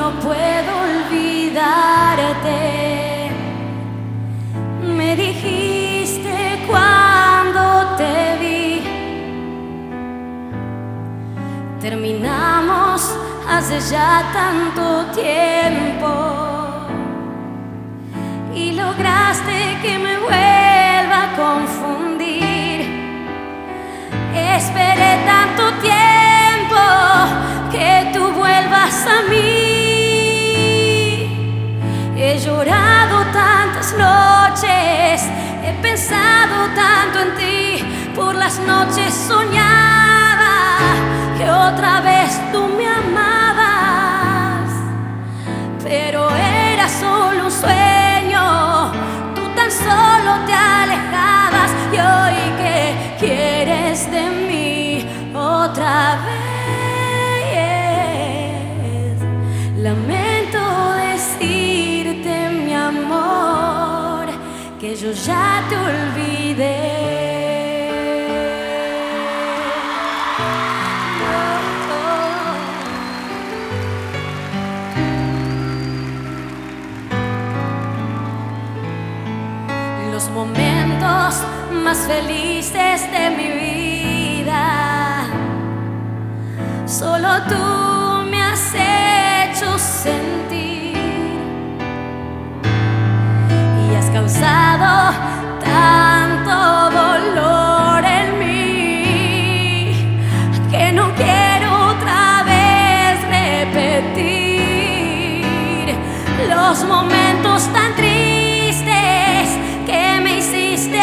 no puedo olvidarte. Me dijiste cuando te vi, terminamos hace ya tanto tiempo, y lograste que me vuelva a confundir. Esperé tanto tiempo que tú vuelvas a mí. He llorado tantas noches, he pensado tanto en ti. Por las noches soñaba que otra vez tú me amabas, pero era solo un sueño. Tú tan solo te alejabas, y hoy que quieres de mí otra vez, lamento decirte, mi amor, que yo ya te olvidé. Los momentos más felices de mi vida, solo tú me has hecho sentir, y has causado tanto dolor en mí que no quiero otra vez repetir los momentos tan tristes que me hiciste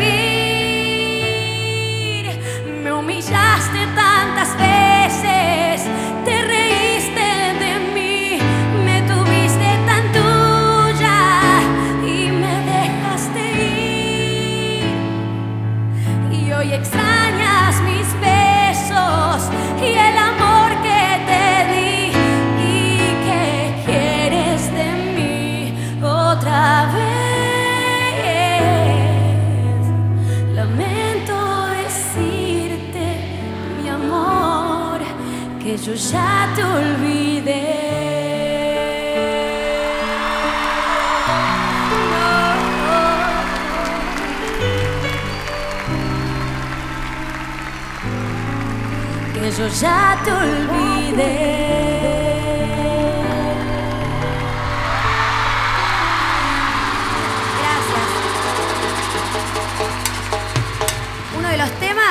vivir. Me humillaste tantas veces, te reíste de mí, me tuviste tan tuya y me dejaste ir. Y hoy extrañas mis besos y el amor que te di, y que quieres de mí otra vez. Que yo ya te olvidé. Que yo ya te olvidé. Gracias. Uno de los